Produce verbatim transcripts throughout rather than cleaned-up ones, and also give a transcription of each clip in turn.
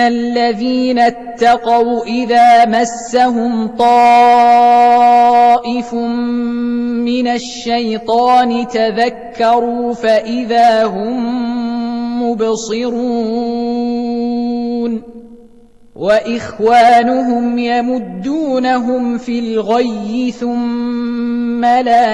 الذين اتقوا إذا مسهم طائف من الشيطان تذكروا فإذا هم مبصرون وإخوانهم يمدونهم في الغي ثم لا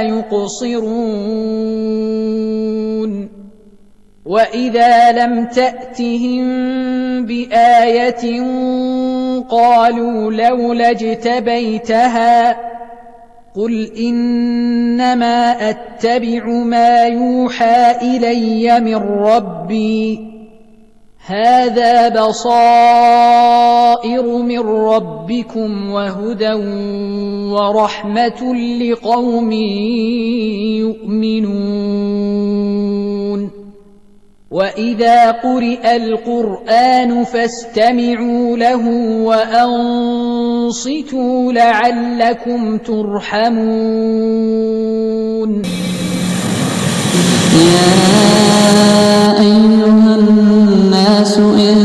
يقصرون وإذا لم تأتهم بآية قالوا لولا اجتبيتها قل إنما أتبع ما يوحى إلي من ربي هذا بصائر من ربكم وهدى ورحمة لقوم يؤمنون وإذا قرئ القرآن فاستمعوا له وأنصتوا لعلكم ترحمون. يا أيها الناس إن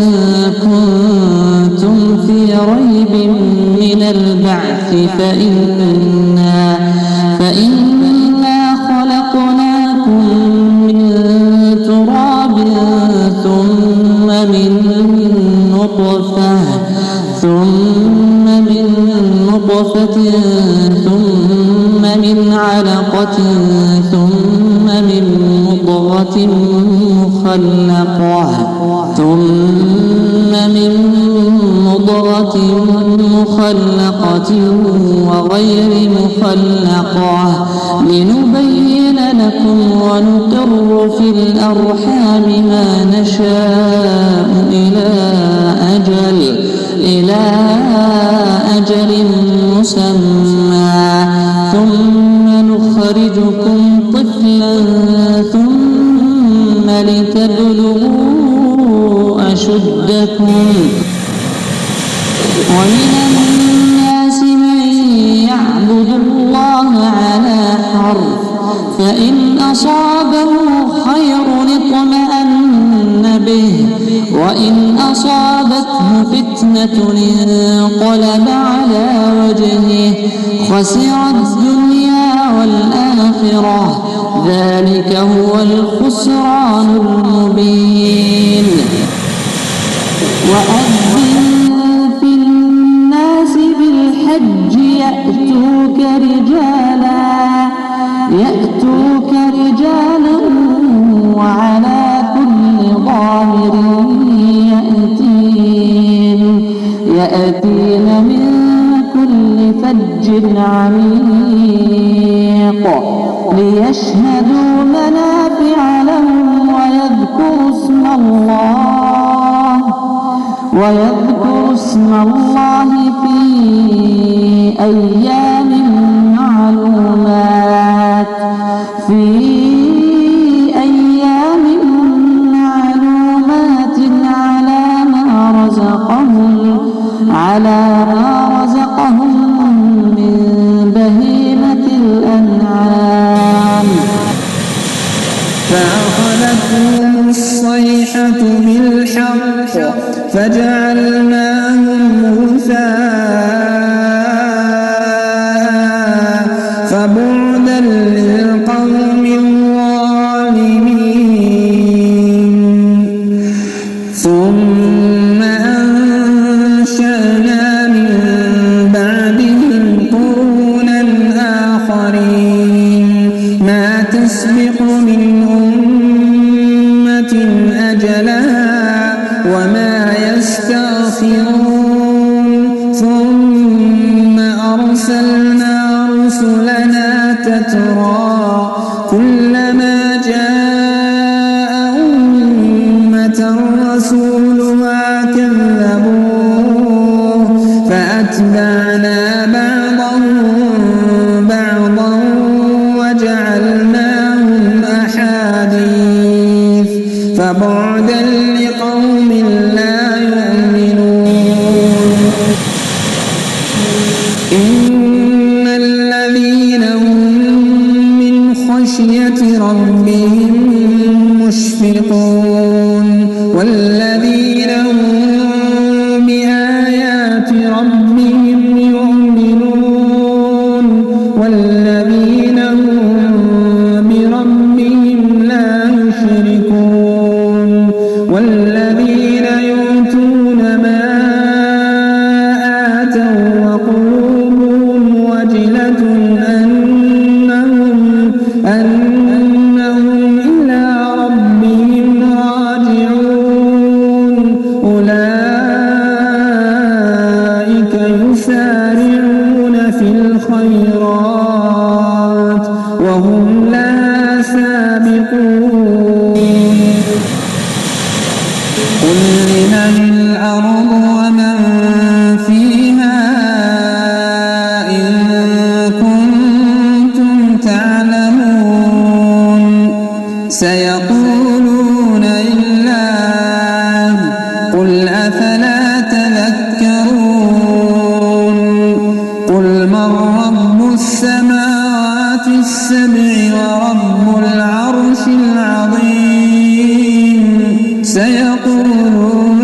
كنتم في ريب من البعث فإنا, فإنا خلقناكم من تراب ثم من نطفة ثم من نطفة ثم من علقة ثم من مضغة مخلقة ثم من مضغة مخلقة وغير مخلقة لنبين لكم ونقر في الأرحام ما نشاء إلى أجل إلى أجل مسمى ثم نخرجكم طفلا ثم لتبلغوا أشدكم ومن الناس من يعبد الله على حرف فإن أصابه خير اطمأن به وإن أصابته فتنة انقلب على وجهه خسر الدنيا والآخرة ذلك هو الخسران المبين. وأذن في الناس بالحج يأتوك رجالا يأتوك رجالا وعلى كل ضامر يأتين يأتين من كل فج عميق ليشهدوا منافع لهم ويذكروا اسم الله ويذكروا اسم الله في أيام معلومات في أيام معلومات على ما رزقهم على ما رزقهم من بهيمة الأنعام. فأخذتهم الصيحة بالحق فجعلناهم غثاء فبعدا للقوم الظالمين. ثم أنشأنا من بعدهم قرونا آخرين ما تسبق من أمة أجلها وما يستأخرون ثم أرسلنا رسلنا تترى كلما جاء أمة رسولها كذبوه فأتبعنا بعضهم بعضا وجعلناهم أحاديث فبعدا لقوم لا يؤمنون. إن الذين هم من خشية ربهم مشفقون والذين هم يشركون والذين يؤتون ما آتوا وقلوبهم وجلة أنهم أنهم إلى ربهم راجعون أولئك يسارعون في الخيرات وهم لا سابقون قل لمن الأرض ومن فيها إن كنتم تعلمون سيقولون لله قل أفلا تذكرون قل من رب السماوات السبع ورب العرش العظيم سيقولون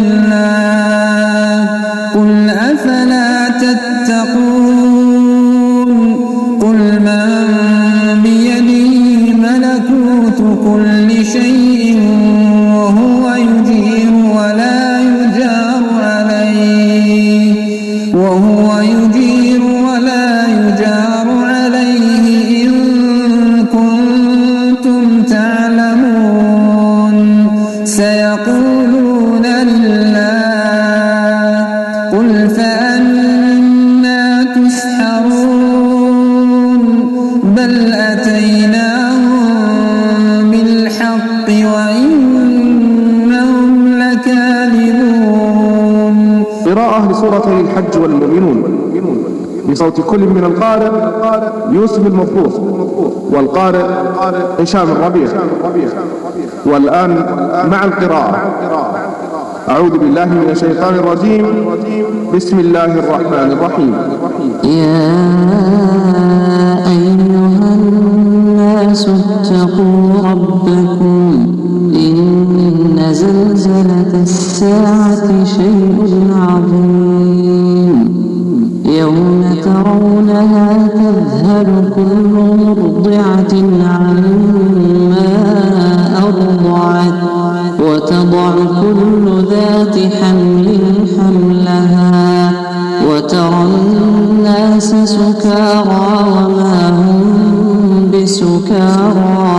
لله قل أفلا تتقون قل من بيده ملكوت كل شيء وهو يجير ولا يجار عليه وهو يجير ولا يجار عليه إن كنتم تعلمون سيقولون لله قل فأنا تسحرون بل أتيناهم بالحق وإنهم لكاذبون. قراءة لسورتي الحج والمؤمنون بصوت كل من القارئ يوسف المبروك والقارئ هشام الربيع. والآن مع القراءة. أعوذ بالله من الشيطان الرجيم. بسم الله الرحمن الرحيم. يا أيها الناس اتقوا ربكم إن زلزلة الساعة شيء عظيم يوم ترونها تذهل كل مرضعة عما أرضعت وتضع كل ذات حمل حملها وترى الناس سكارى وما هم بسكارى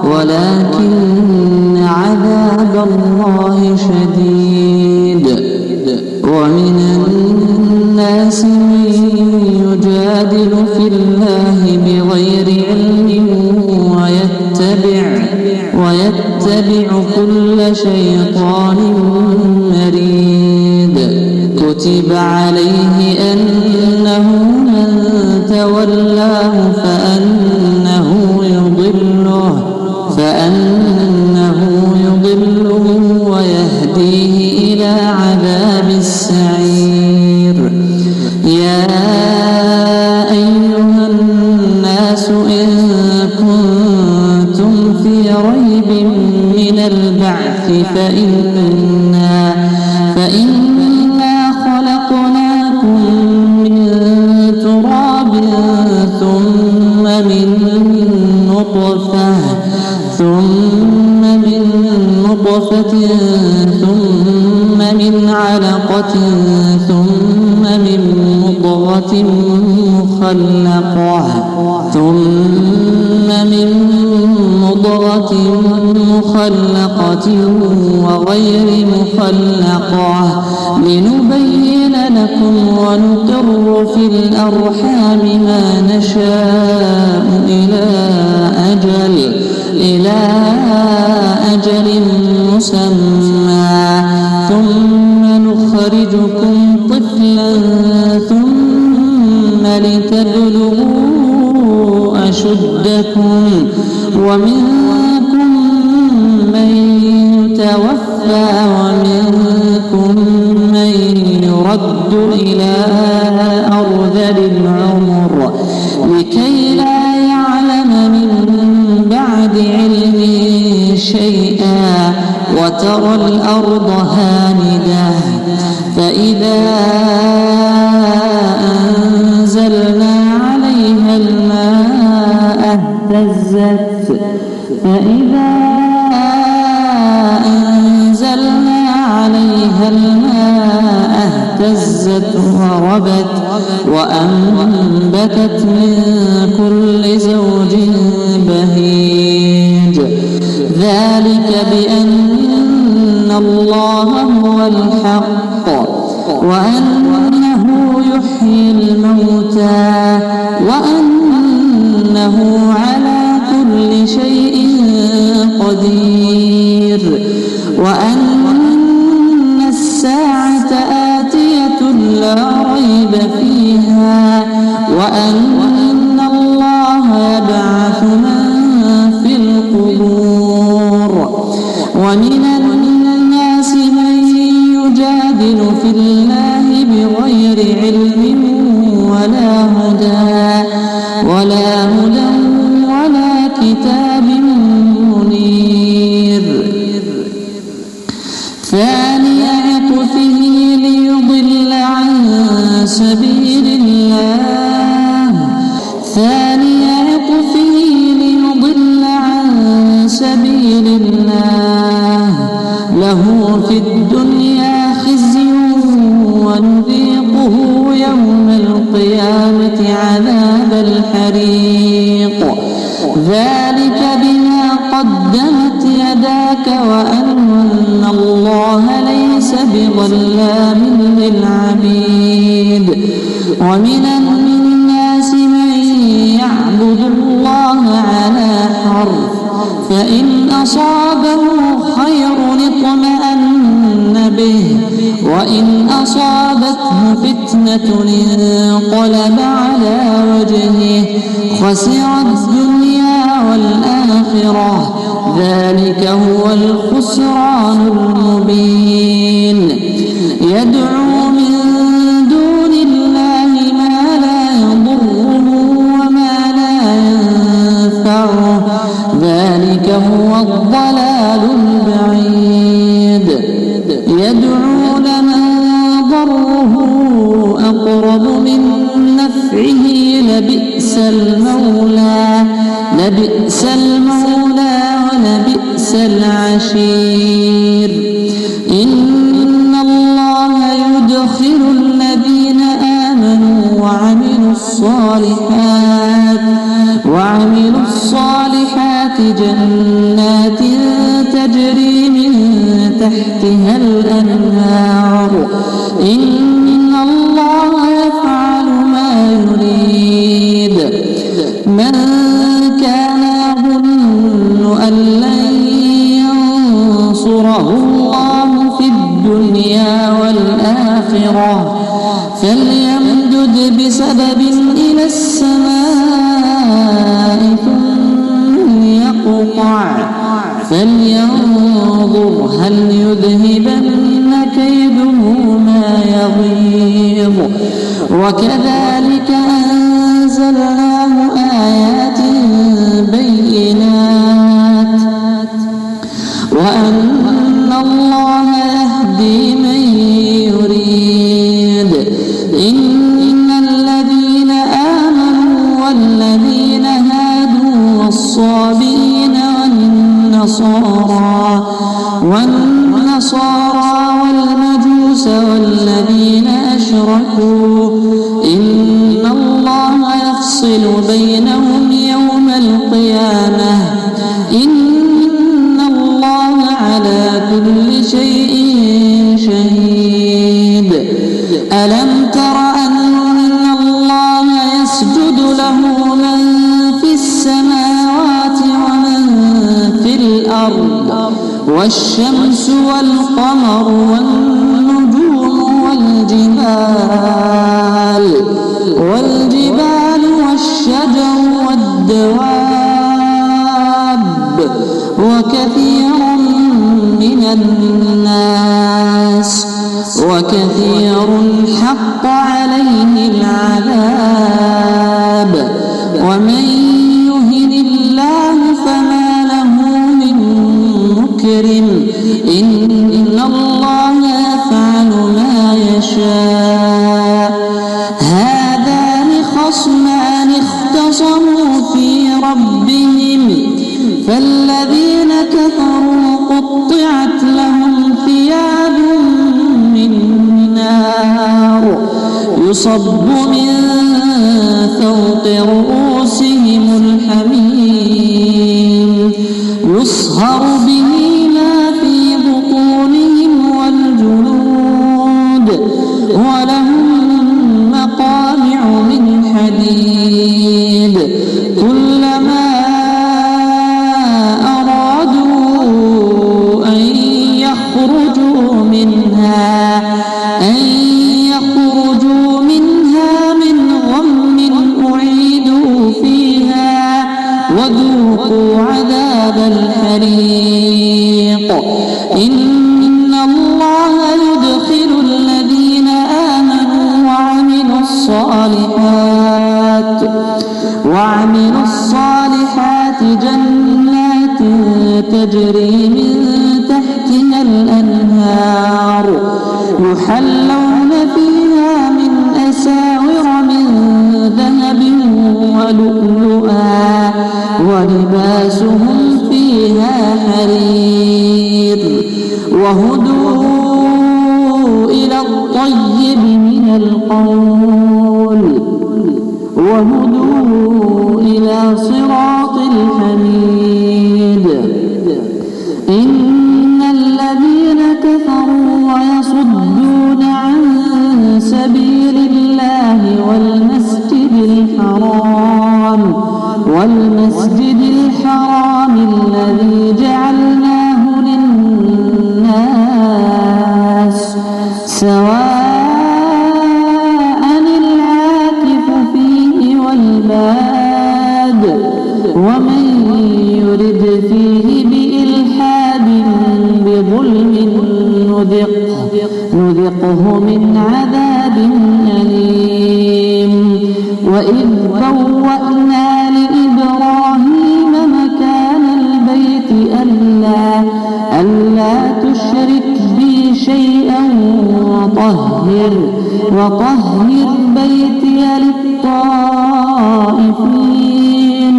ولكن عذاب الله شديد. ومن الناس من يجادل في الله بغير علم ويتبع ويتبع كل شيطان مريد. كتب عليه أنه من تولاه فأنه يضله فأنه يضله ويهديه إلى عذاب السعير. يا أيها الناس إن كنتم في ريب من البعث فإنا فإنا خلقناكم من تراب ثم من نطفة ثم من نطفة ثم من علقة ثم من مضغة مخلقة ثم من مضغة مخلقة وغير مخلقة لنبين لكم ونقر في الأرحام ما نشاء إلى أجل إلى أجل مسمى ثم نخرجكم طفلا ثم لتبلغوا أشدكم ومنكم من يتوفى ومنكم من يرد إلى أرذل العمر لكي لا يعلم من بعد علم شيئا وترى الأرض هامدة فإذا أنزلنا عليها الماء اهتزت فإذا ربت وأنبتت من كل زوج بهيج ذلك بأن الله هو الحق وأنه يحيي الموتى وأنه على كل شيء قدير وأن الساعة آتية لا ريب فيها وأن الله يبعث من في القبور ومن الناس من يجادل في الله بغير علم ولا هدى ولا هدى ولا كتاب منير ثاني عطفه ليضل عن سبيل الله ثاني عطفه ليضل عن سبيل الله له في الدنيا خزي ونذيقه يوم القيامة عذاب الحريق ذلك بما قدمت يداك وأن الله ليس بظلام للعبيد ومن الناس من يعبد الله على حرف فإن أصابه خير اطمأن به وإن أصابته فتنة انقلب على وجهه خسر الدنيا والآخرة ذلك هو الخسران المبين يدعو من دون الله ما لا يضره وما لا ينفعه ذلك هو الضلال البعيد يدعو لمن ضره أقرب من نفعه لبئس المولى لبئس المولى ولبئس العشير إن الله يدخل الذين آمنوا وعملوا الصالحات وعملوا الصالحات جنات تجري من تحتها الأنهار إن الله يفعل ما يريد من كان يظن أن لن ينصره الله في الدنيا والآخرة فليمدد بسبب إلى السماء ثم يقطع فلينظر هل يذهبن كيده ما يغيظ وكذلك أنزلناه آيات بينات وأن الله يهدي من يريد إن الذين آمنوا والذين هادوا والصابئين والنصارى والنصارى والمجوس والذين أشركوا إن الله يفصل بينهم يوم القيامة إن الله على كل شيء شهيد ألم تر أن الله يسجد له من في السماوات ومن في الأرض والشمس والقمر والنجوم والجبال والجبال والشجر والدواب وكثير من الناس وكثير حق عليه العذاب ومن يهن الله فما له من مكرم إن الله يفعل ما يشاء هذان خصمان اختصموا في ربهم فالذين كفروا قطعت لهم ثياب من نار يصب من فوق رؤوسهم الحميم يصهر به ما في بطونهم والجلود ولهم مقامع من حديد كلما أرادوا أن يخرجوا منها أن يخرجوا منها من غم أعيدوا فيها وذوقوا عذاب الحريق إن الله يدخل الذين آمنوا وعملوا الصالحات وعملوا الصالحات جنات تجري من تحتها الأنهار يحلون فيها من أساور من ذهب ولؤلؤا ولباسهم فيها حرير وهدوا إلى الطيب من القول وهدوا إلى صراط الحميد إن الذين كفروا ويصدون عن سبيل الله والمسجد الحرام والمسجد الحرام الذي جعلناه للناس سواء العاكف فيه والباد ومن يرد فيه بإلحاد بظلم نذقه, نذقه من عذاب أليم وإذ بوأنا لإبراهيم مكان البيت ألا, ألا تشرك بي شيئا وطهر, وطهر بيتي للطائفين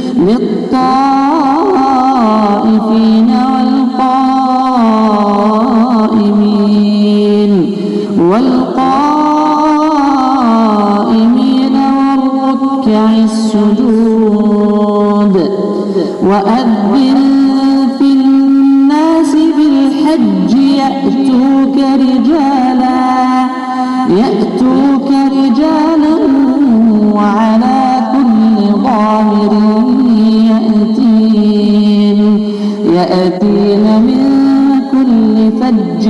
للطائفين والقائمين والقائمين والركع السجود وأذن في الناس بالحج يأتوك رجالا يأتوك رجالا وعلى كل ضامر يأتين يأتين من كل فج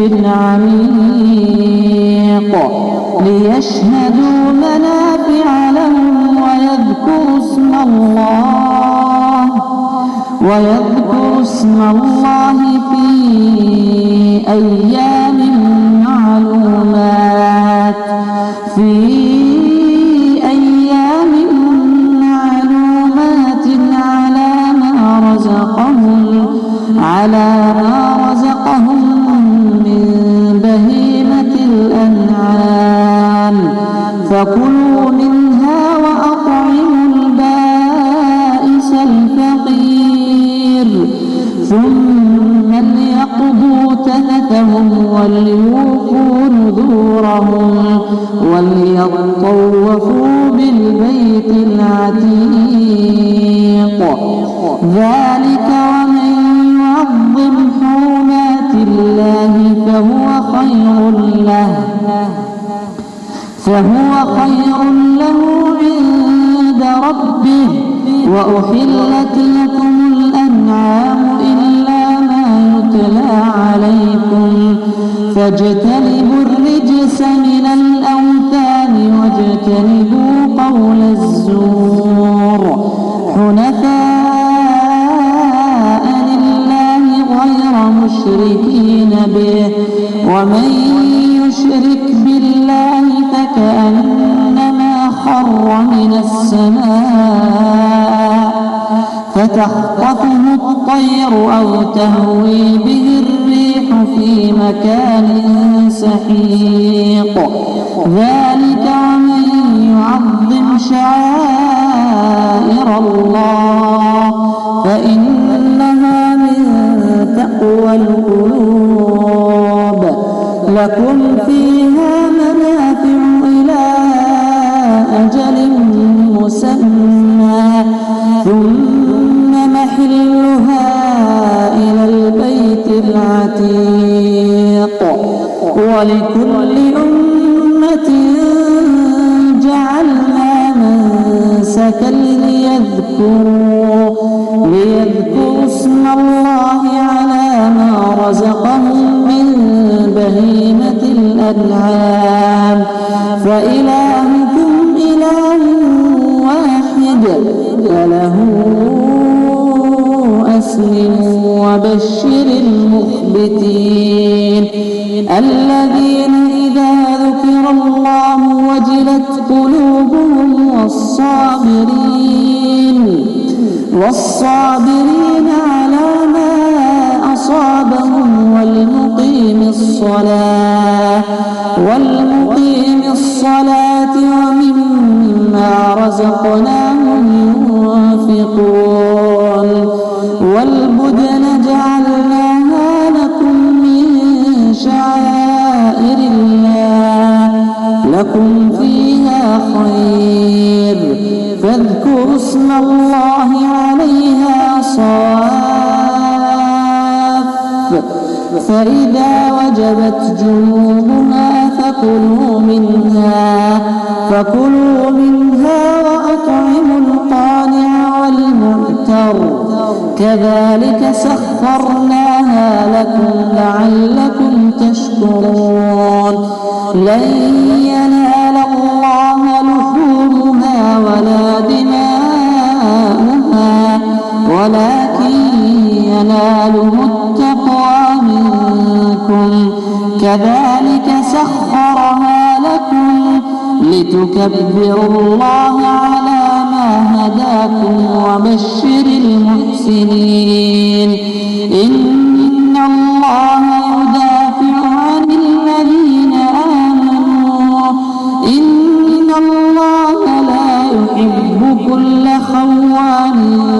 عميق ليشهدوا منافع لهم ويذكروا اسم الله ويذكروا اسم الله في أيام معلومات في أيام معلومات على ما رزقهم على ما رزقهم من بهيمة الأنعام فكلوا منها وأطعموا البائس الفقير ثم ليقضوا تثثهم وليوفوا نذورهم وليطوفوا بالبيت العتيق ذلك ومن يعظم حرمات الله فهو خير له فهو خير له عند ربه وأحلت لكم الأنعام إلا ما يتلى عليكم فاجتنبوا الرجس من الأوثان واجتنبوا قول الزور حنفاء لله غير مشركين به ومن يشرك بالله فكأنما خر من السماء فتخطفه الطير أو تهوي به الريح في مكان سحيق ذلك ومن يعظم شعائر الله فإنها من تقوى القلوب لكم فيها منافع إلى مسمى ثم محلها إلى البيت العتيق ولكل أمة جعلنا منسكا ليذكروا ليذكروا اسم الله على ما رزقهم من بهيمة الأنعام فإلهكم إله واحد فله أسلموا وبشر المخبتين الذين إذا ذكر الله وجلت قلوبهم والصابرين والصابرين على ما أصابهم والمقيم الصلاة والمقيم الصلاة ومما رزقناهم ينفقون والبدن جعلناها لكم من شعائر الله لكم فيها خير فاذكروا اسم الله عليها صواف فإذا وجبت جنوبها فكلوا منها فكلوا منها وأطعموا القانع والمعتر كذلك سخرناها لكم لعلكم تشكرون لن ينال الله لحومها ولا دماؤها ولكن يناله التقوى منكم كذلك سخرها لكم لتكبروا الله على ما هداكم وبشر المحسنين إن الله يدافع عن الذين آمنوا إن الله لا يحب كل خوان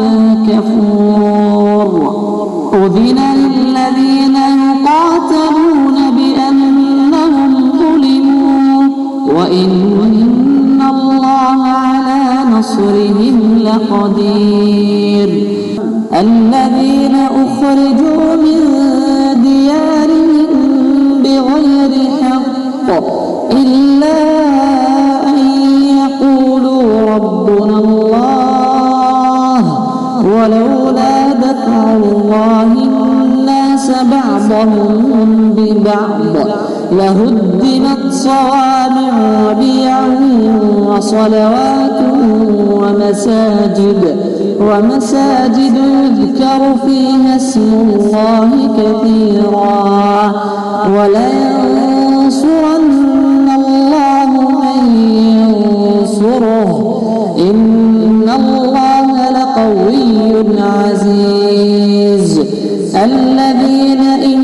كفور أذن للذين يقاتلون بأنهم ظلموا وإن الله على نصرهم لقدير الذين أخرجوا من ديارهم بغير حق إلا أن يقولوا ربنا الله ولولا دفع الله الناس بعضهم ببعض لهدمت صوامع وبيع وصلوات ومساجد ومساجد يذكر فيها اسم الله كثيرا ولينصرن الله من ينصره إن الله لقوي عزيز الذين إن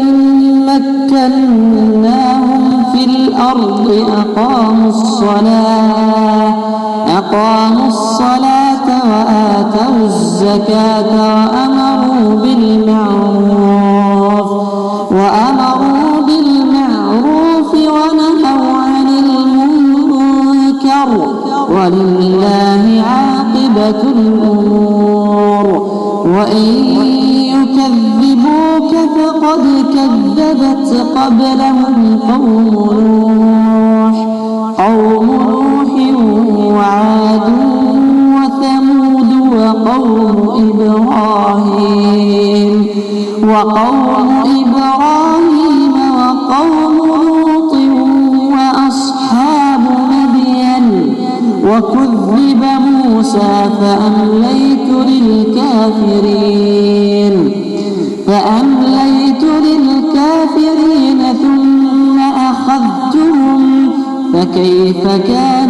مكناهم في الأرض أقاموا الصلاة أقاموا الصلاة وآتوا الزكاة وأمروا بالمعروف وأمروا بالمعروف ونهوا عن المنكر ولله عاقبة الأمور وإن يكذبوك فقد كذبت قبلهم قوم نوح قوم نوح وعاد وثمود وقوم إبراهيم وقوم إبراهيم وقوم لوط وأصحاب مدين وكذب موسى فأمليت للكافرين فأمليت للكافرين ثم أخذتهم فكيف كان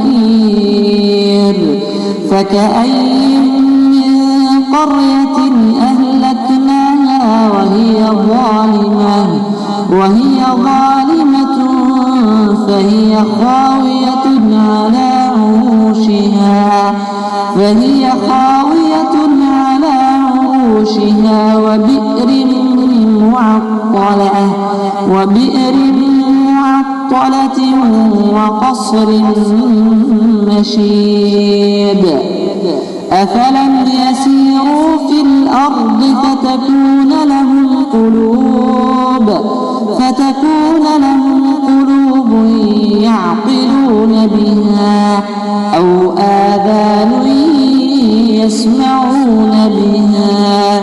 نكير فكأين من قرية أهلكناها وهي ظالمة وهي ظالمة فهي خاوية على عروشها فهي خاوية على عروشها وبئر معطلة وبئر معطلة وقصر نشيد أفلم يسيروا في الأرض فتكون لهم قلوب فتكون لهم قلوب يعقلون بها أو آذان يسمعون بها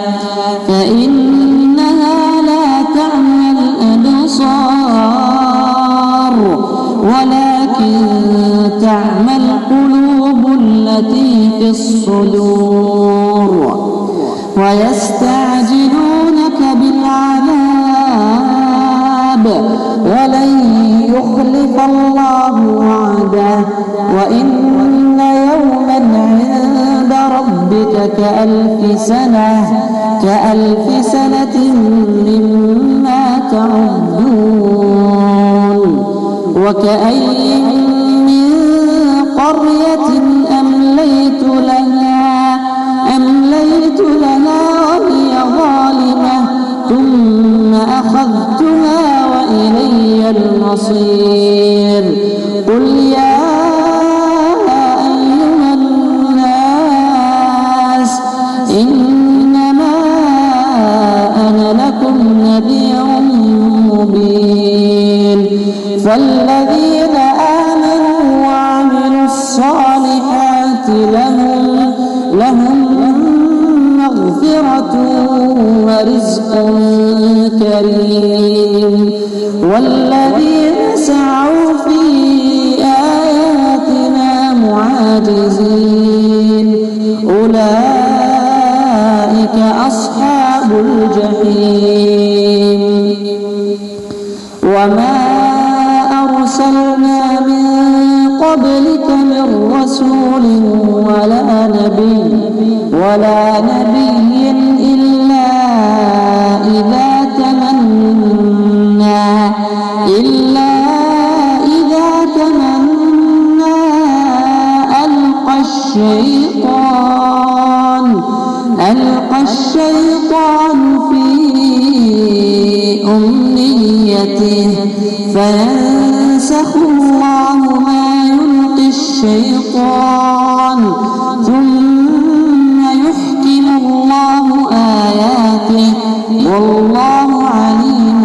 فإنها لا تعمى الأبصار ولكن تعمى القلوب التي في الصدور ويستعجلونك بالعذاب ولن يخلف الله وعده وإن يوما عند ربك كألف سنة كألف سنة مما تعدون وكأي من قرية أمليت لها أمليت لها وهي ظالمة ثم أخذتها وإلي المصير قل يا أيها الناس إنما أنا لكم نذير مبين فالذين آمنوا وعملوا الصالحات لهم لهم مغفرة ورزق كريم والذين سعوا في آياتنا معاجزين أولئك أصحاب الجحيم وما أرسلنا من قبلك من رسول ولا نبي ولا نبي إلا إذا تمنى إلا إذا تمنى ألقى الشيطان ألقى الشيطان في أمنيته فينسخ الله ما يلقي الشيطان ثم يحكم الله آياته والله عليم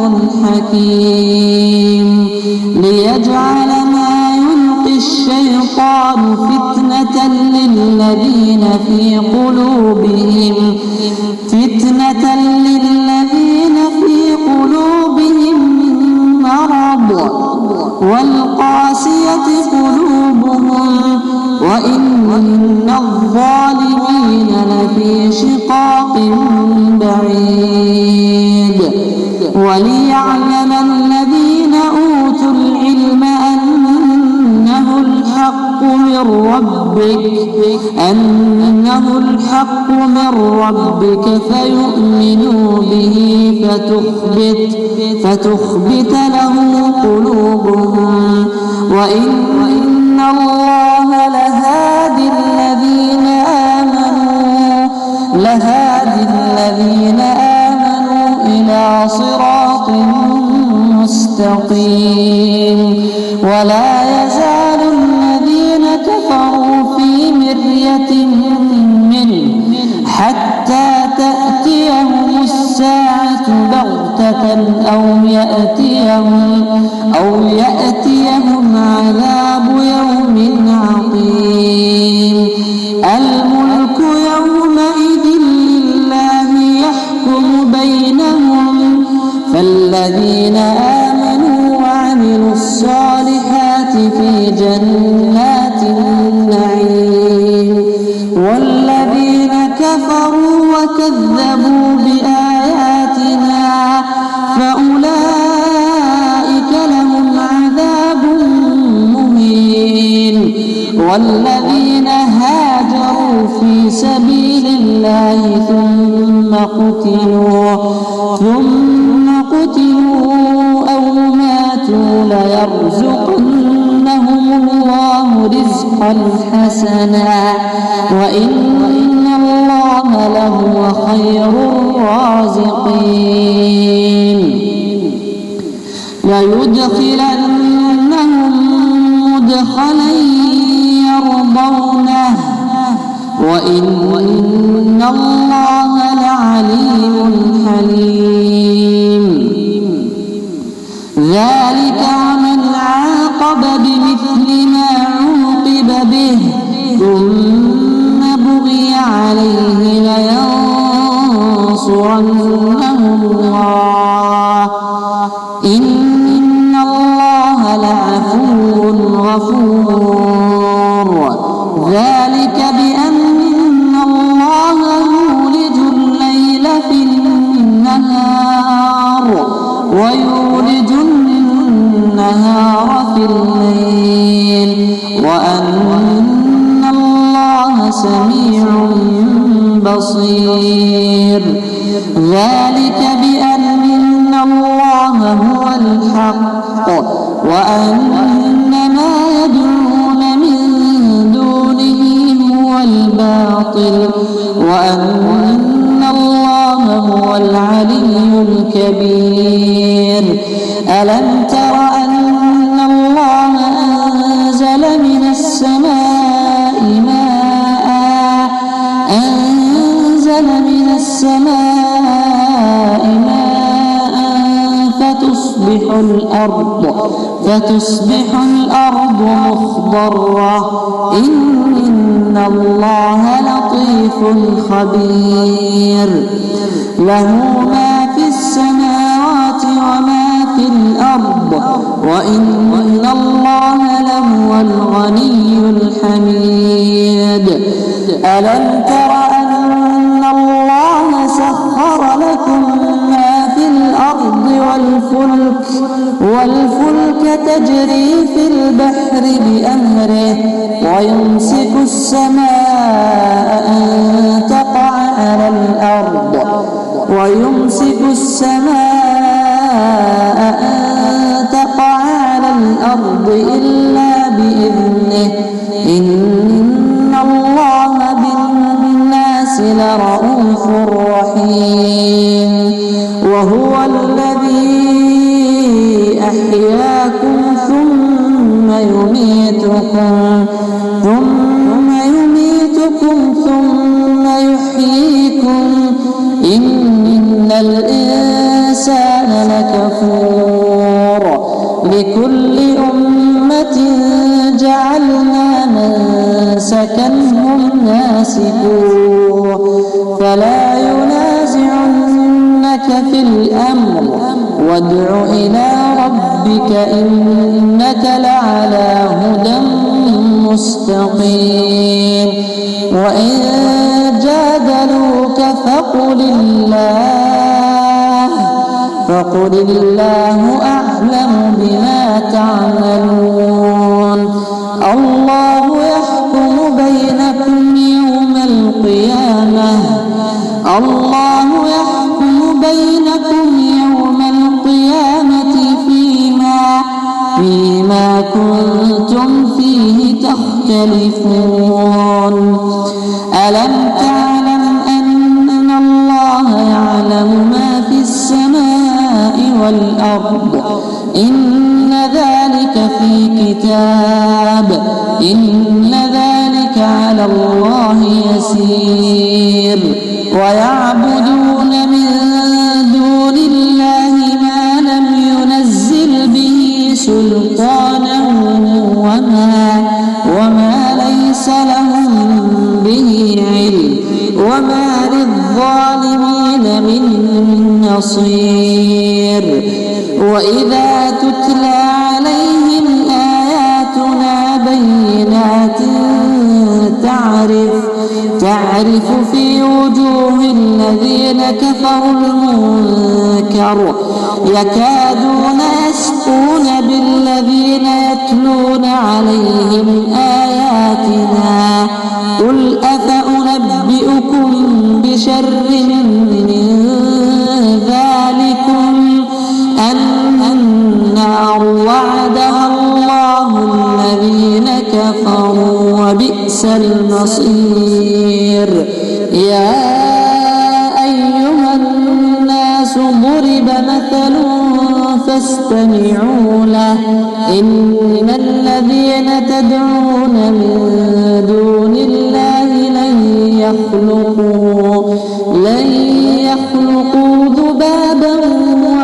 حكيم ليجعل ما يلقي الشيطان فتنة للذين في قلوبهم فتنة للذين في قلوبهم مرض والقاسية قلوبهم وإن الظالمين لفي شقاق بعيد وليعلم الذين أوتوا العلم أنه الحق من ربك أنه الحق من ربك فيؤمنوا به فتخبت فتخبت له قلوبهم وإن الله لهادي الذين آمنوا لهادي الذين آمنوا إلى صراط مستقيم ولا يزال الذين كفروا في مرية منه حتى تأتيهم الساعة بغتة أو يأتيهم أو يأتيهم عذاب يوم عقيم الملك يومئذ لله يحكم بينهم فالذين آمنوا وعملوا الصالحات في جنات النعيم والذين كفروا وكذبوا بآياتنا فأولئك لهم عذاب مهين والذين هاجروا في سبيل الله ثم قتلوا ثم قتلوا أو ماتوا ليرزقنهم الله رزقا حسنا وإن الله لهو خير الرازقين ليدخلنهم مدخلا يرضونهم وإن الله لعليم حليم. ذلك ومن عاقب بمثل ما عوقب به ثم بغي عليه لينصرنه الله إن الله لعفو غفور. ذلك بأن الله يولج الليل في النهار ويولج النهار في الليل وأن الله سميع بصير. ذلك بأن الله هو الحق وأن ما يدعون من دونه هو الباطل وأن الله هو العلي الكبير. ألم تر أن الله أنزل من السماء ماء أنزل من السماء ماء فتصبح الأرض فتصبح الأرض مخضرة إن الله لطيف خبير. له ما في السماوات وما في الأرض وإن الله لهو الغني الحميد. ألم تر أن الله سخر لكم ما في الأرض والفلك والفلك تجري في البحر بأمره ويمسك السماء أن تقع على الأرض ويمسك السماء أن تقع على الأرض إلا بإذنه إن الله بالناس لرءوف رحيم. وهو الذي أحياكم ثم يميتكم ثم يميتكم ثم يحييكم إن الإنسان لكفور. لكل أمة جعلنا منسكا هم ناسكوه فلا ينازعنك في الأمر وادع إلى ربك إنك لعلى هدى مستقيم. وإن جادلوك فقل الله فقل الله أعلم بما تعملون. الله يحكم بينكم يوم القيامة الله يحكم بينكم يوم القيامة فيما فيما كنتم فيه تختلفون. ألم تعلم أن الله يعلم ما في السماء والأرض إن ذلك في كتاب إن ذلك على الله يسير. ويعبدون من دون الله ما لم ينزل به سلطانا وما, وما ليس لهم به علم وما للظالمين من نصير. وإذا تتلى عليهم آياتنا بينات تعرف تعرف في وجوه الذين كفروا المنكر يكادون يسقون بالذين يتلون عليهم آياتنا. قل أفأنبئكم بشر من ذلكم النار وعدها الله الذين كفروا وبئس المصير. يا أيها الناس ضرب مثل فاستمعوا له إن الذين تدعون من دون الله لن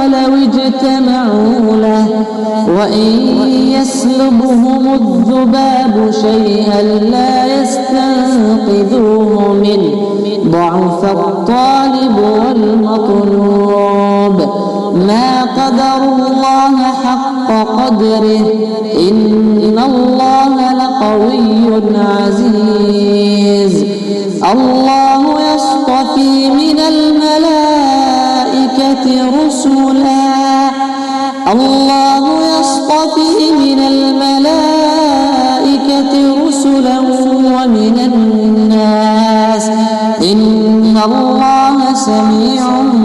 ولو اجتمعوا له وإن يسلبهم الذباب شيئا لا يستنقذوه منه ضعف الطالب والمطلوب ما قدر الله حق قدره إن الله لقوي عزيز الله يصطفي من الملائكة رسلا الله يصطفي من الملائكة رسلا ومن الناس إن الله سميع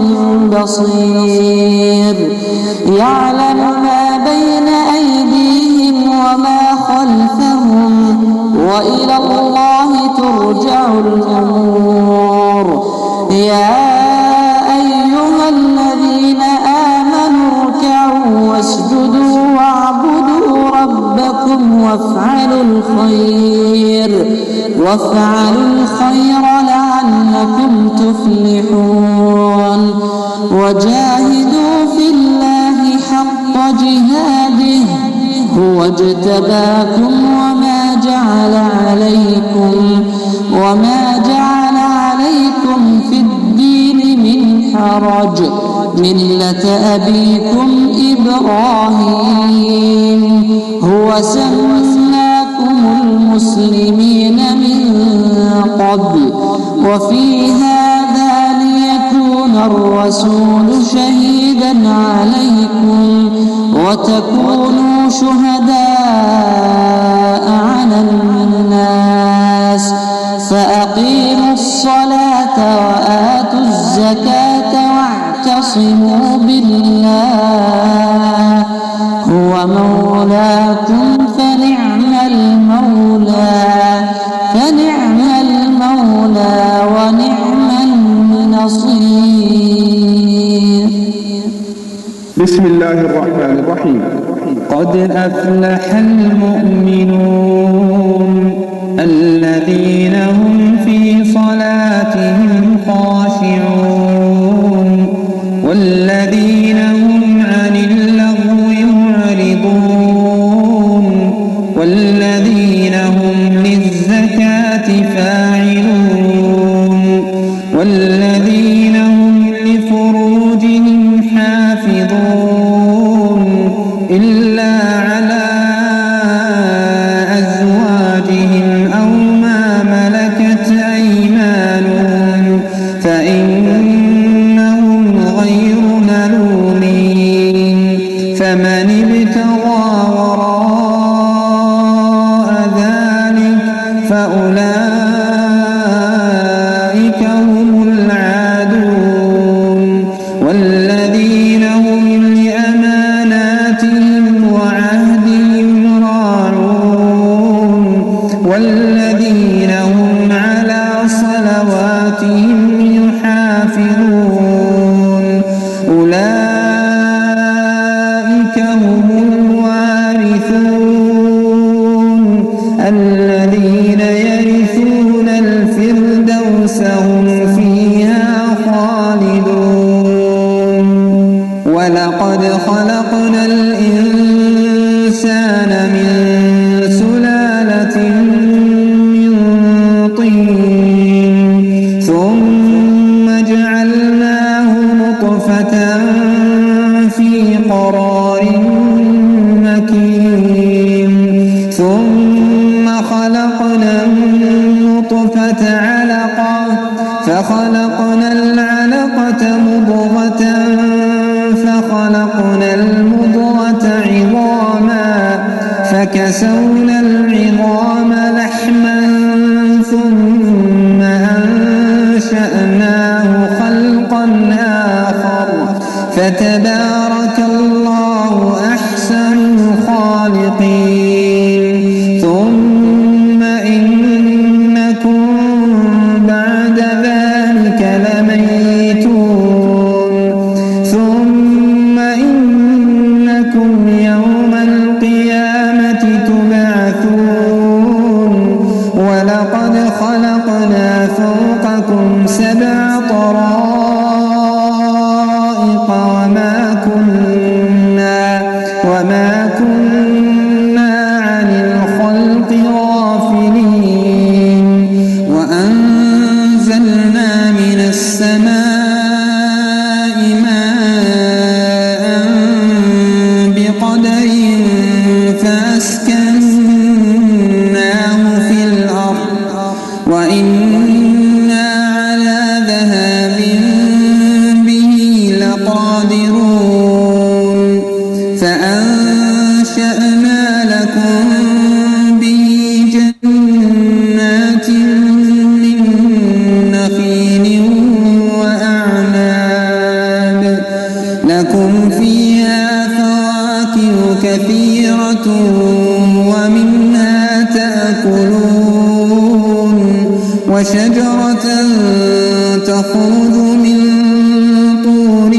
بصير يعلم ما بين أيديهم وما خلفهم وإلى الله ترجع الأمور يا أيها الذين آمنوا اركعوا واسجدوا واعبدوا ربكم وافعلوا الخير وافعلوا الخير لعلكم تفلحون وجاهدوا في الله حق جهاده هو اجتباكم وما جعل عليكم وما جعل عليكم في الدين من حرج ملة أبيكم إبراهيم هو سماكم المسلمين من قبل وفي هذا ليكون الرسول شهيدا عليكم وتكونوا شهداء على الناس فأقيموا الصلاة وآتوا الزكاة واعتصموا بالله هو مولاكم فنعم المولى فنعم المولى ونعم النصير. بسم الله الرحمن الرحيم. قد أفلح المؤمنون الذين هم في صلاتهم خاشعون والذين هم عن اللغو معرضون والذين هم للزكاة فاعلون والذين هم لفروجهم حافظون إلا على أزواجهم أو ما ملكت أيمانهم فإنهم غير ملومين فمن ابتغى وراء ذلك فأولئك هم العادون والذين هم لأماناتهم وعهدهم راعون والذين هم على صلواتهم يحافظون أولئك هم الوارثون الذين يرثون الفردوس هم فيها خالدون ولقد خلقنا الإنسان من سلالة من طين ثم جعلناه نطفة في قرار مكين ثم خلقنا النطفة علقة فخلقنا العلقة مضغة فخلقنا المضغة عظاما فكسونا العظام لحما ثم أنشأناه خلقا آخر فتبارك الله أحسن الخالقين ثم إنكم بعد ذلك لميتون ثم إنكم يوم القيامة تبعثون ولقد خلقنا فوقكم سبع طرائق وما كنا فأنشأنا لكم به جنات من نخيل وأعناب لكم فيها فواكه كثيرة ومنها تأكلون وشجرة تخرج من طور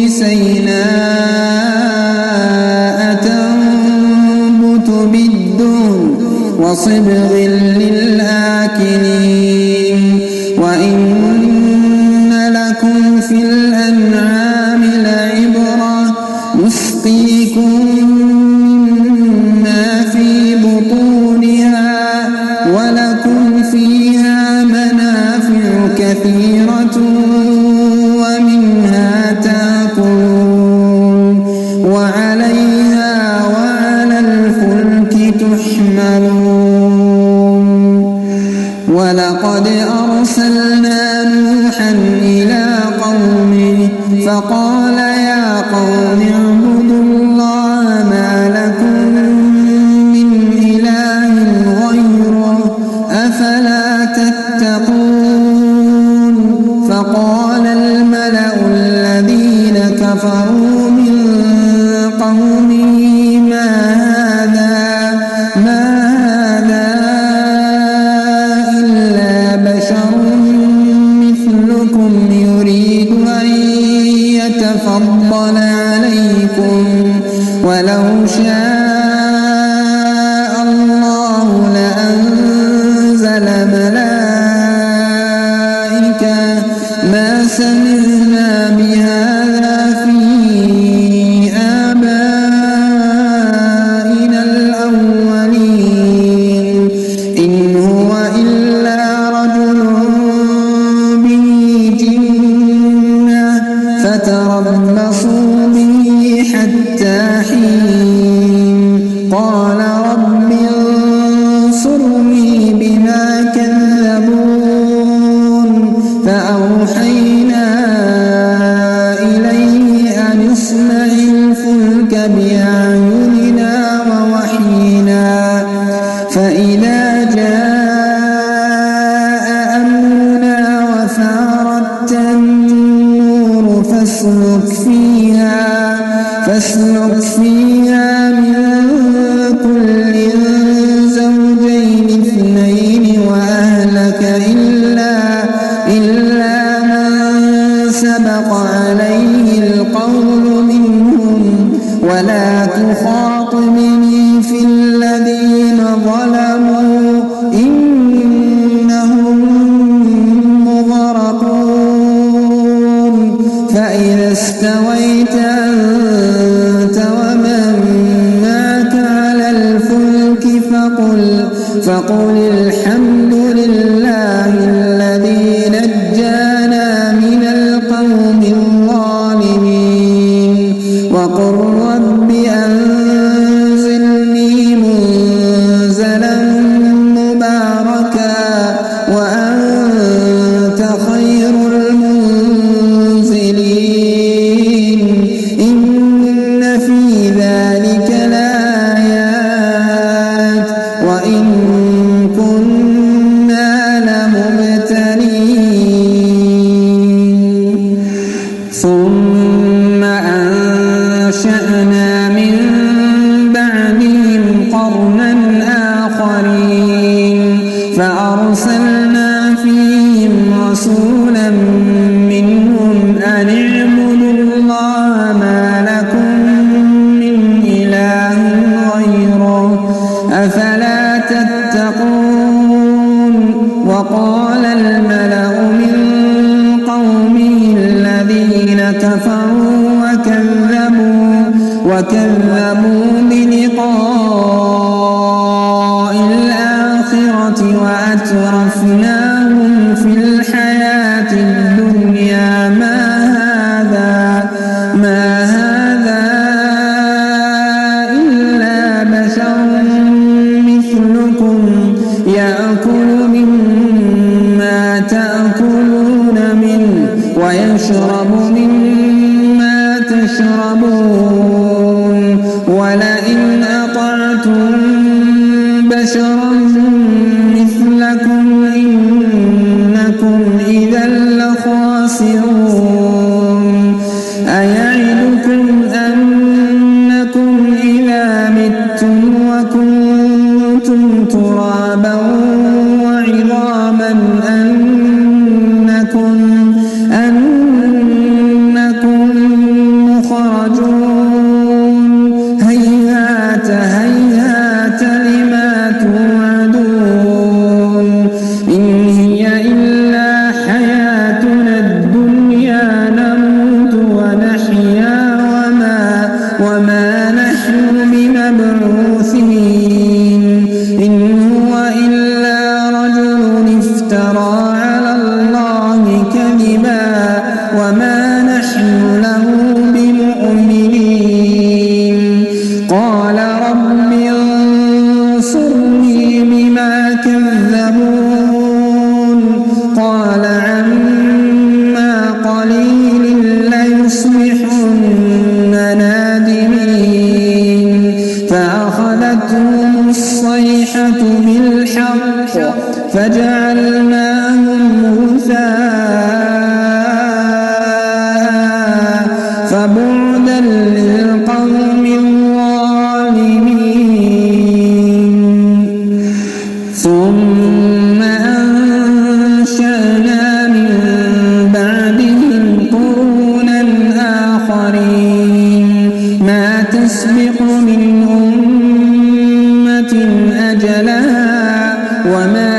سيناء تنبت بالدهن وصبغ للآكلين وإن لكم في الأنعام لعبرة نسقيكم مما في بطونها ولكم فيها منافع كثيرة ومنها تأكلون وعليها وعلى الفلك تحملون ولقد أرسلنا نوحا إلى قومه فقال يا قوم اعبدوا الله ما لكم من إله غيره أفلا تتقون فقال الملأ الذين كفروا من قومه ما هذا ما هذا إلا بشر مثلكم يريد أن يتفضل عليكم ولو شاء الله لأنزل ملائكة ما سمعنا بهذا في آبائنا الأولين إن هو إلا رجل به جنة فتربصوا به حتى حين قال رب انصرني بما كذبون فأوحينا إليه أن اصنع الفلك بأعيننا ووحينا فإذا جاء أمرنا وفارت النور فاسلك فيها فاسلك فيها من كل زوجين اثنين وأهلك إلا إلا من سبق عليه القول منهم ولا تخاطبني في الذين ظلموا إنهم مغرقون فإذا استويت أنت ومن معك على الفلك فقل فقل الحمد لله الذي نجانا من القوم الظالمين وقل رب أنزلني منزلا مباركا وأنت خير المنزلين إن في ذلك لآيات وإن كنا لمبتلين ثم أنشأنا من بعدهم قرنا آخرين فأرسلنا فيهم رسولا منهم أن اعبدوا الله ما لكم من إله غيره أفلا تتقون وقال الملأ من قومه الذين كفروا وكذبوا وكذبوا بلقاء الآخرة وأترفناهم في الحياة الدنيا ما هذا ما هذا إلا بشر مثلكم يأكل مما تأكلون منه ويشرب مما تشربون ولا وما نحن بمبعوثين إن هو إلا رجل افترى على الله كذبا وما نحن له بمؤمنين قال رب انصرني بما كذبون قال عما قليل ليصبحن نادمين فأخذتهم الصيحة بالحق فجعلناهم غثاء فبعدا للقوم الظالمين ثم أنشأنا من بعدهم قرونا آخرين ما تسبق من أمة أجلها وما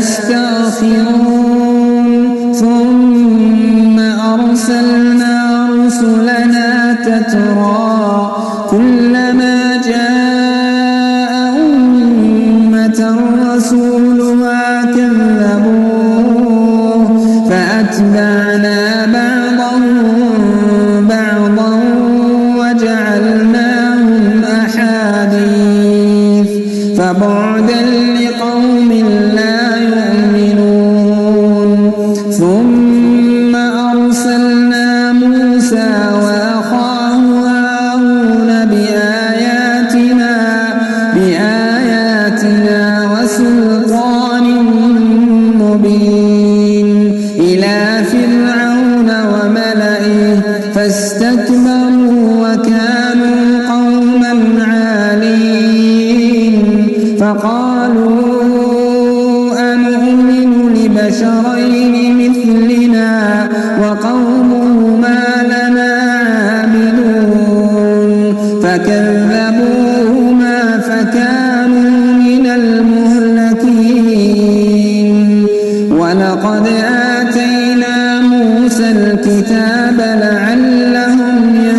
يستأخرون ثم أرسلنا رسلنا تترى كلما جاء أمة رسولها كذبوه فأتبعنا بعضهم بعضا وجعلناهم أحاديث فبعدا لقوم لا يؤمنون ثم أرسلنا موسى وأخاه هارون بآياتنا بآياتنا وسلطان مبين إلى فرعون وملئه فاستكبروا وكانوا قوما عالين فقالوا أنؤمن لبشرين مثلنا وقومهما لنا عابدون فكذبوهما فكانوا من المهلكين ولقد آتينا موسى الكتاب لعلهم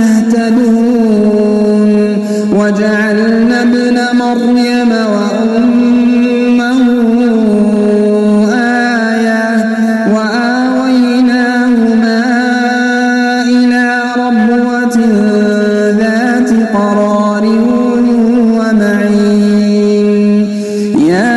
يهتدون وجعلنا ابن مريم وأمه آية وآويناهما إلى ربوة ذات قرار ومعين يا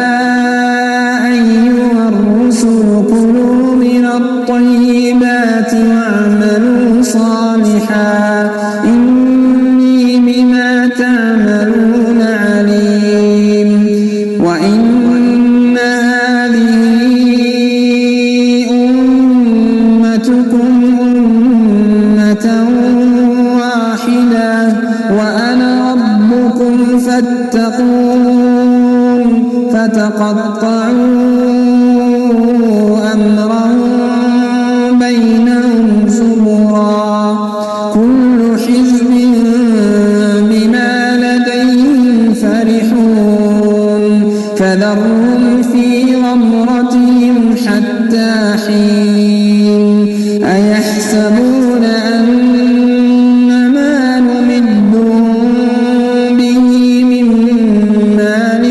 أيها الرسل كلوا من الطيبات واعملوا صالحا إني بما تعملون عليم وإن هذه أمتكم أمة واحدة وأنا ربكم فاتقون فتقطعوا أمرهم بينهم زبرا كل حزب بما لديهم فرحون فذرهم في غمرتهم حتى حين أيحسبون أن ما نمدهم به من مال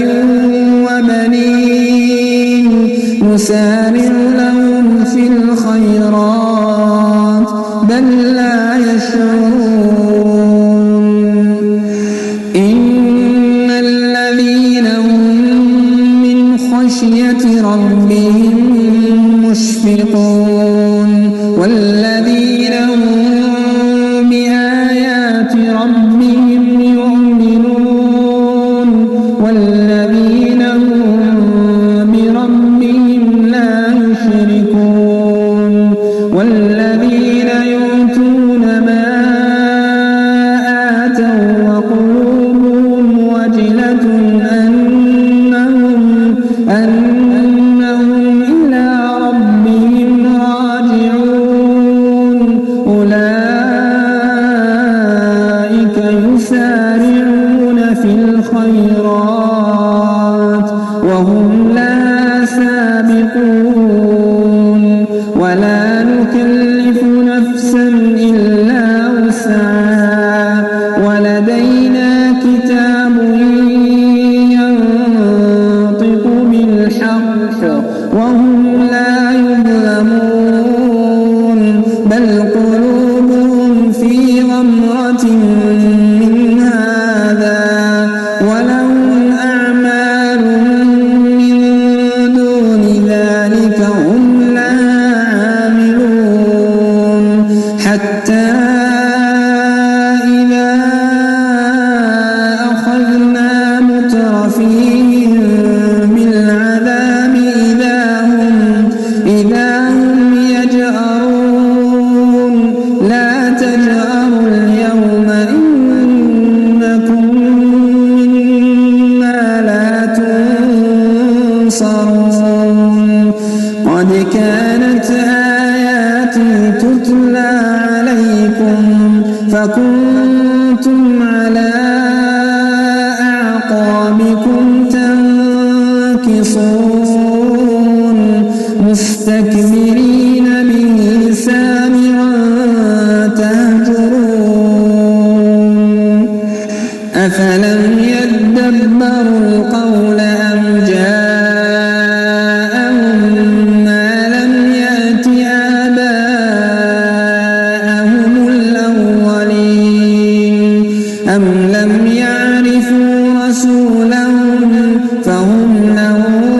وبنين نسارع لهم في الخيرات بل لا يشعرون إن الذين هم من خشية ربهم مشفقون والذين هم بآيات ربهم يؤمنون والذين هم بربهم لا يشركون والذين يؤتون ما آتوا وقلوبهم وجلة أنهم أنهم إلى ربهم راجعون أولئك يسارعون في الخيرات وهم لا سابقون ولا نكلف نفسا إلا وسعها ولدينا ولدينا كتاب ينطق بالحق وهم لا يظلمون بل قلوبهم في غمرة من هذا ولهم أعمال من دون ذلك هم لها عاملون حتى إذا أخذنا مترفيهم بالعذاب إذا هم إذا هم يجأرون لا تجأروا اليوم إنكم منا لا تنصرون قد كانت آياتي تتلى عليكم فكنتم على أعقابكم تنكصون مستكبرين به سامرا تهجرون أفلم يدبروا القول أم جاءهم ما لم يأت آباءهم الأولين أم لم يعرفوا رسولهم فهم له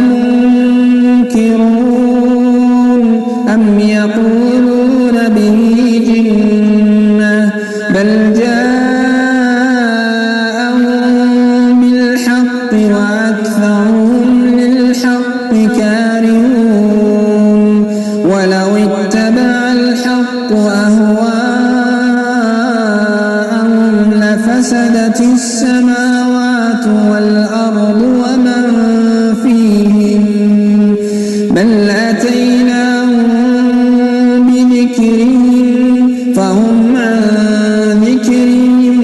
منكرون أم يقولون به جنة بل جاءهم بالحق وأكثرهم للحق كارهون ولو اتبع الحق أهواءهم لفسدت السماوات والأرض ومن فيهن بل أتيناهم بذكرهم فهم عن ذكرهم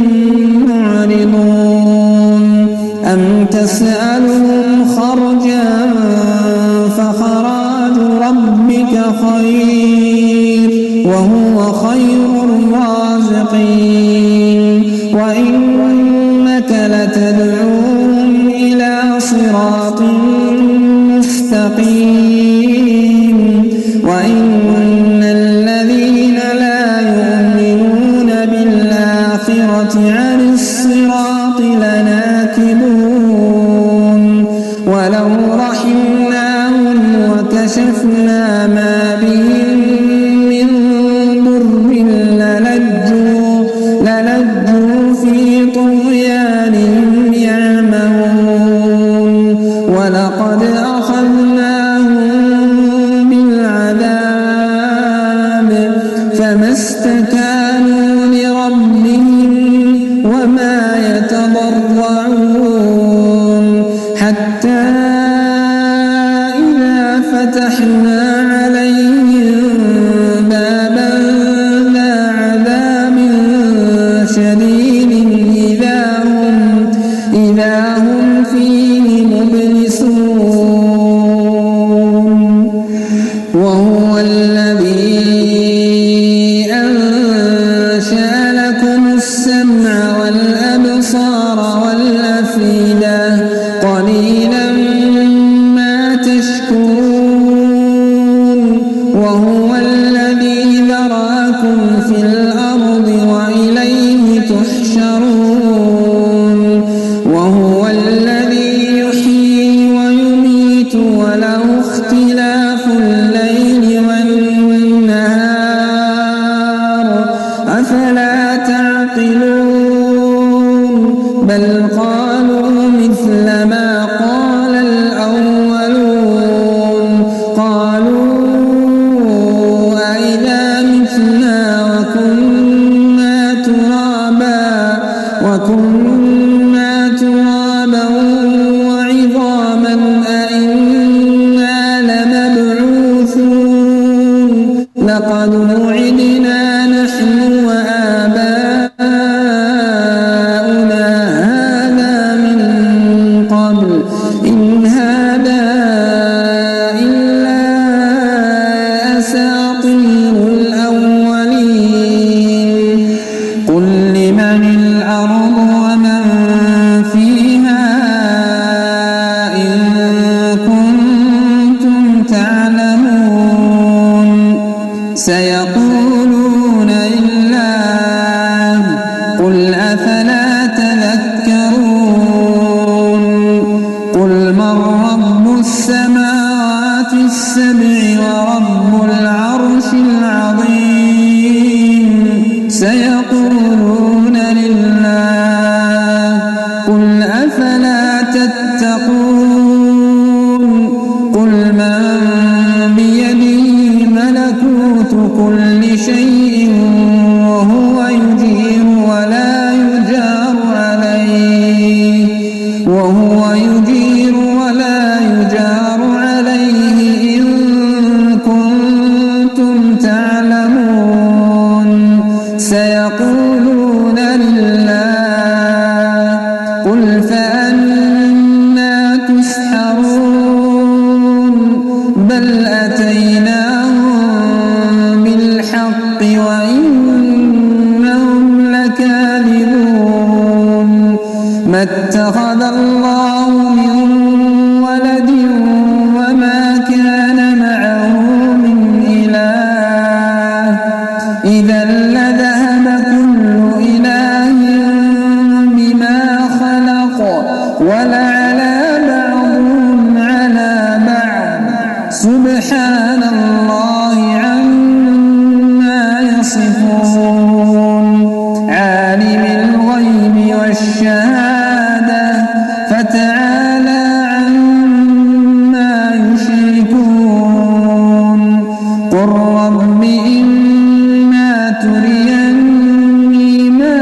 معرضون أم تسألهم خرجا فخراج ربك خير وهو خير الرازقين وإنك لتدعوهم إلى صراط مستقيم وإن الذين لا يؤمنون بالآخرة عن الصراط لناكبون ولو رحمناهم وكشفنا ما بهم من ضر للجوا للجوا في طغيانهم يعمهون ولقد أخذناهم بالعذاب فما استكانوا لربهم وما يتضرعون حتى إذا فتحنا عليهم بابا ذا عذاب شديد إذا هم إذا هم فيه مبلسون وهو الذي أنشأ لكم السمع والأبصار والأفئدة قليلا ما تشكرون وهو الذي ذرأكم في الأرض وإليه تحشرون وهو الذي يحيي ويميت وله اختلاف الليل والنهار أفلا تعقلون بل قالوا مثل ما قال الأولون قالوا أئذا متنا وكنا ترابا وكنا ترابا وعظاما أئنا لمبعوثون لقد وعدنا نحن وآباؤنا هذا من قبل إن هذا إلا أساطير الأولين قل لمن الأرض تتقون قل من بيده ملكوت كل شيء وهو يجير ولا يجار عليه وهو يجير ولا يجار عليه إن كنتم تعلمون سيقولون لله قل فأنا تسحرون بل أتيناهم بالحق وإنهم لكاذبون ما اتخذ الله من ولد وما كان معه من إله إذا لذهب كل إله بما خلق ولعلى بعضهم على بعض سبحان الله عما يصفون عالم الغيب والشهادة فتعالى عما يشركون قل رب إما تريني ما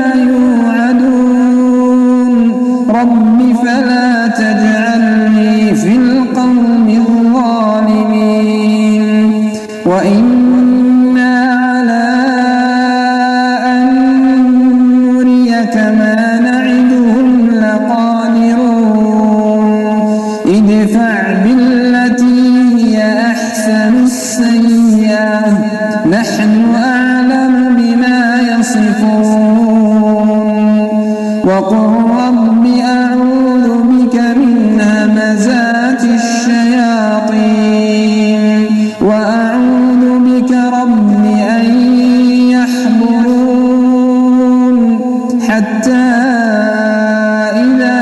يوعدون رب فلا تجعلني في القوم الظالمين وإنا على أن نريك ما نعدهم لقادرون ادفع بالتي هي أحسن السيئة نحن أعلم بما يصفون وقل رب أعوذ بك من همزات الشياطين وأعوذ بك رب أن يحضرون حتى إذا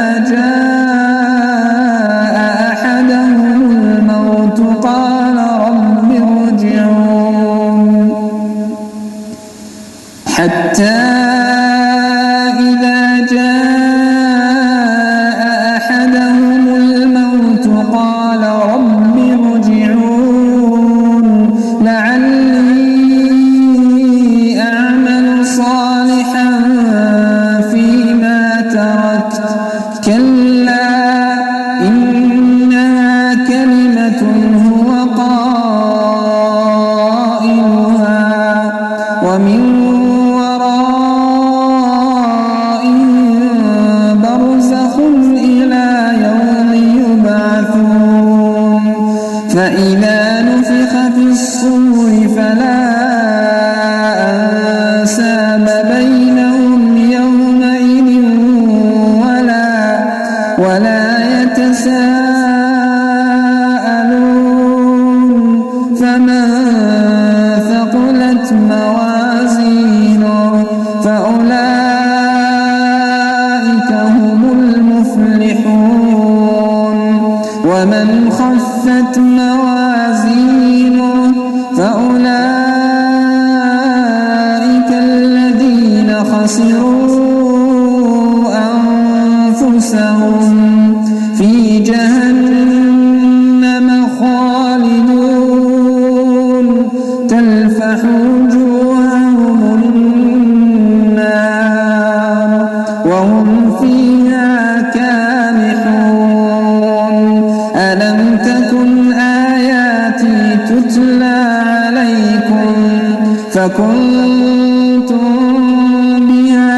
جاء أحدهم الموت قال رب ارجعون حتى إذا جاء أحدهم الموت قال رب ارجعون لعلي أعمل صالحا فيما تركت كلا إنها كلمة هو قائلها ومن فإذا نفخ في الصور فلا أنساب بينهم يومئذ ولا ولا يتساءلون فمن ثقلت موازينه فأولئك هم المفلحون ومن خفت موازينه فأولئك الذين خسروا أنفسهم في جهنم خالدون تلفح وجوههم النار وهم فيها كالحون ألم تكن آياتي تتلى عليكم فكنتم بها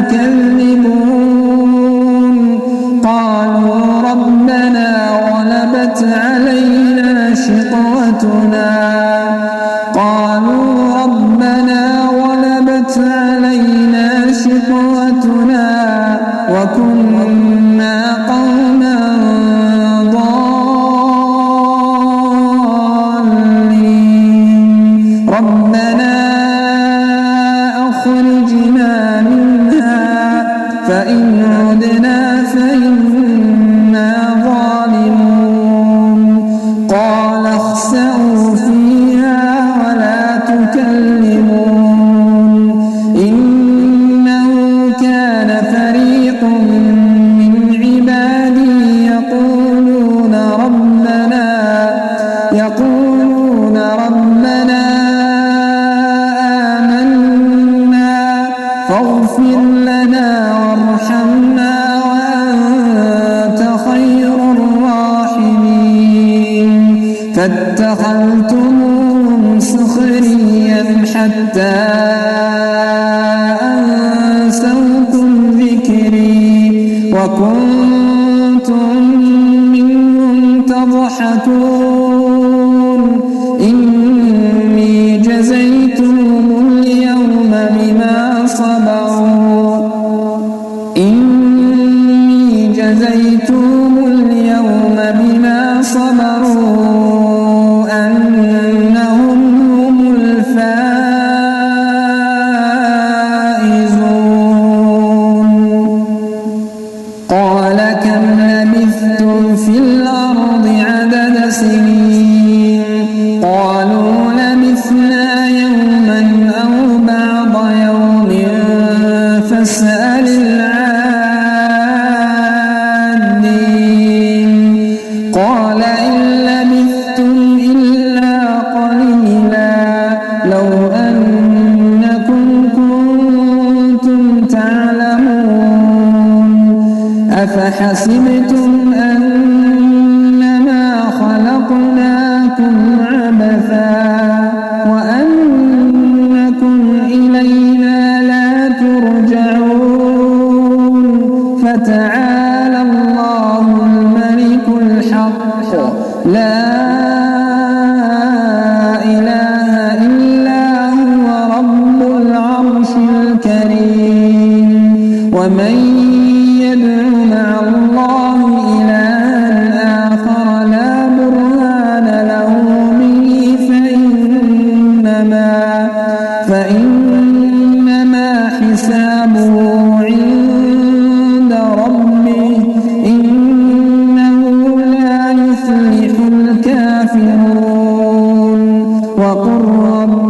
تكذبون قالوا ربنا غلبت علينا شقوتنا قالوا ربنا غلبت علينا شقوتنا وكنا قوما ضالين ربنا أخرجنا منها فإن عدنا فإنا ظالمون قال اخسئوا فيها ولا تكلمون إنه كان فريق من عبادي يقول وكنتم منهم تضحكون إني جزيتهم اليوم بما صبروا إني جزيتهم اليوم بما صبروا أنهم هم الفائزون قال كم لبثتم في الأرض عدد سنين قالوا لبثنا يوما أو بعض يوم فاسأل العادين قال إن لبثتم إلا قليلا لو أنكم كنتم تعلمون أفحسبتم أنما خلقناكم عبثا وأنكم إلينا لا ترجعون فتعالى الله الملك الحق لا إله إلا هو رب العرش الكريم ومن يدع مع الله إلها آخر لا برهان له به فإنما فإنما حسابه عند ربه إنه لا يفلح الكافرون وقل رب